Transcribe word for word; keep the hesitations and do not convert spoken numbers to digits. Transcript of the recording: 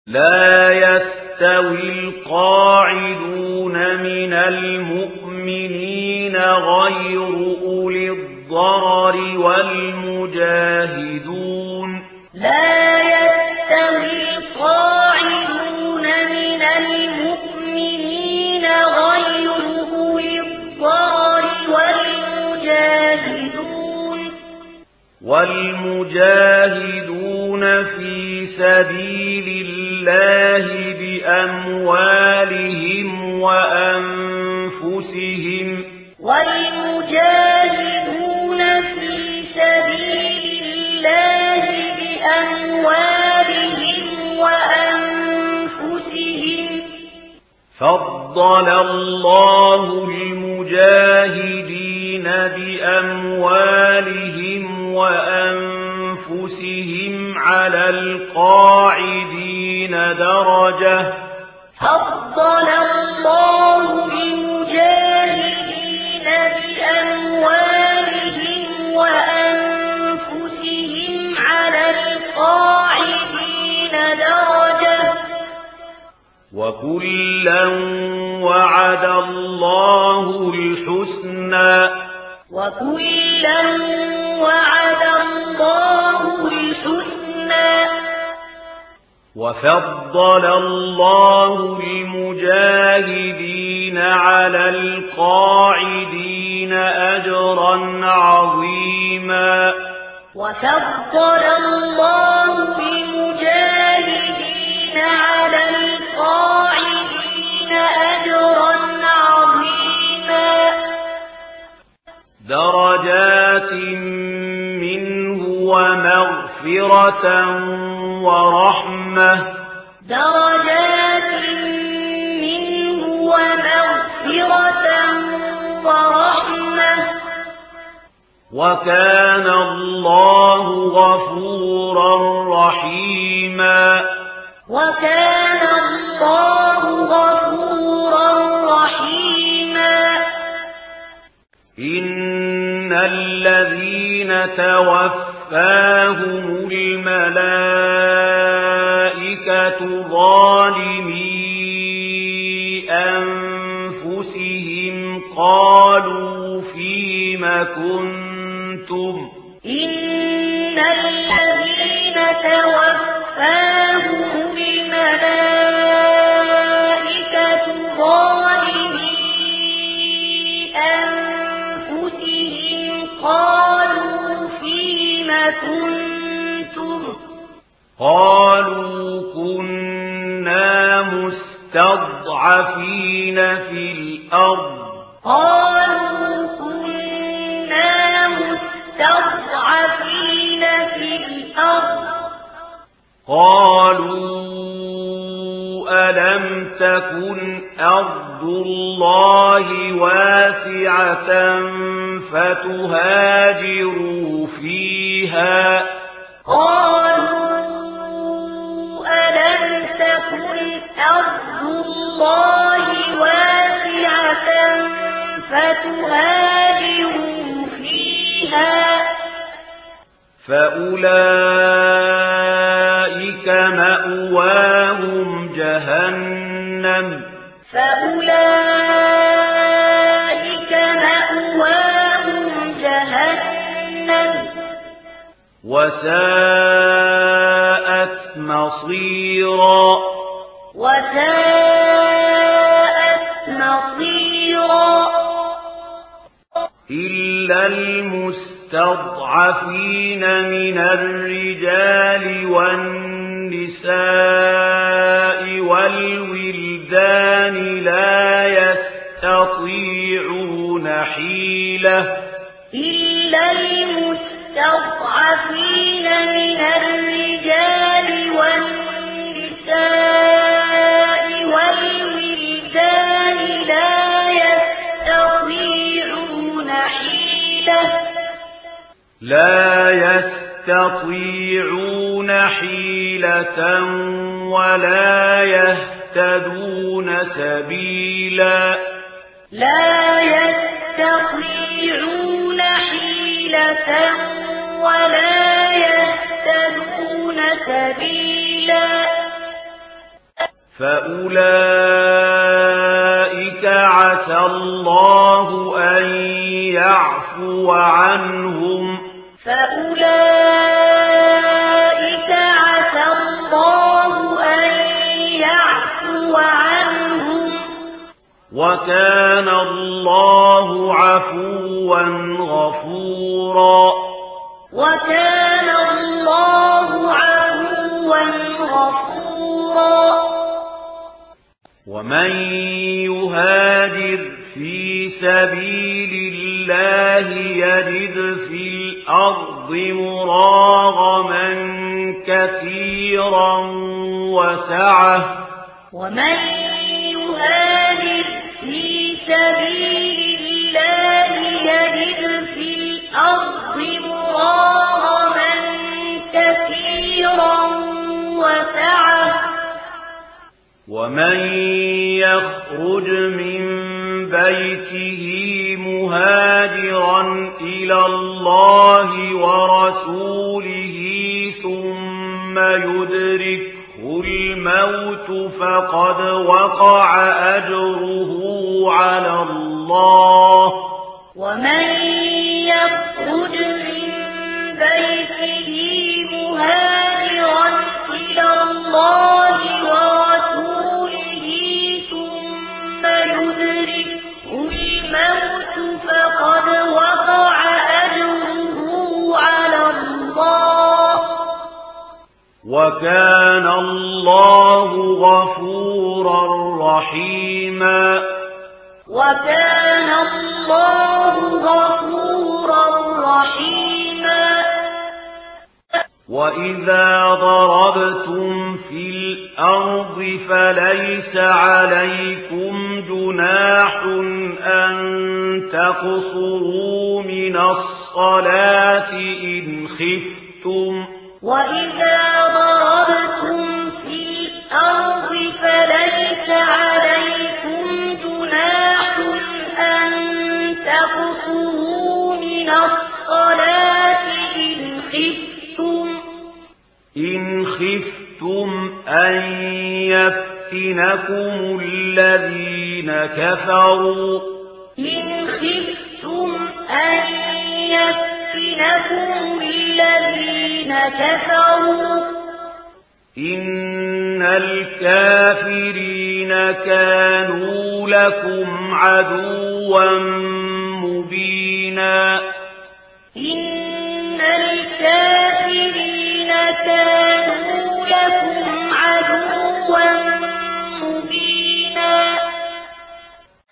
لا يستوي القاعدون من المؤمنين غير أولي الضرر والمجاهدون لا يستوي القاعدون من المؤمنين غير أولي الضرر والمجاهدون والمجاهدون في سبيل الله بأموالهم وأنفسهم والمجاهدون في سبيل الله بأموالهم وأنفسهم فضل الله المجاهدين بأموالهم وأنفسهم على القاعدين درجة فضل الله المجاهدين بأموالهم وأنفسهم على القاعدين درجة وكلا وعد الله الحسنى وكلا وعد الله الحسنى وفضل الله المجاهدين على القاعدين أجرا عظيما وفضل الله المجاهدين على القاعدين أجرا عظيما درجات منه ومغفرة ورحمة درجات منه ومغفرة ورحمة وكان الله غفورا رحيما وكان الله غفورا رحيما إن الذين توفاهم الملائكة ظالمي أنفسهم قالوا فيم كنتم إن الذين توفاهم الملائكة ظالمي أنفسهم قالوا فيم كنتم قالوا كنا مستضعفين في الأرض قالوا كنا مستضعفين في الأرض قالوا ألم تكن أرض الله واسعة فتهاجروا فيها قالوا ألم تكن أرض الله واسعة فتهاجروا فيها فأولئك مأواهم جهنم فأولئك مأواهم جهنم وساءت مصيرا وساءت مصيرا إلا المستضعفين من الرجال والنساء والولدان لا يستطيعون حيلة إلا المستضعفين من الرجال والنساء والولدان لا يستطيعون حيلة لا يستطيعون حيلة ولا يهتدون سبيلا لا يستطيعون حيلة ولا يهتدون سبيلا فأولئك عسى الله أن يعفو عنهم فأولئك عسى الله أن يعفو عنهم وكان الله عفوا غفورا وكان الله عفوا غفورا ومن يهاجر في سبيل الله يجد في الأرض مراغما كثيرا وسعة ومن يهاجر في سبيل الله يجد في الأرض مراغما كثيرا وسعة ومن يخرج من بيته مهاجرا إلى الله ورسوله ثم يدركه الموت فقد وقع أجره على الله ومن يخرج من بيته مهاجرا إلى الله ورسوله ثم يدركه الموت فقد وقع أجره على الله وكان الله غفورا رحيما وكان الله غفورا رحيما وإذا ضربتم في الأرض فليس عليكم جناح أن تقصروا من الصلاة إن خفتم وإذا ضربتم في الأرض فليس عليكم جناح أن تقصروا من الصلاة إن خفتم إن خفتم أن يفتنكم الذين كفروا إن خفتم أن يفتنكم الذين كفروا إن الكافرين كانوا لكم عدوا مبينا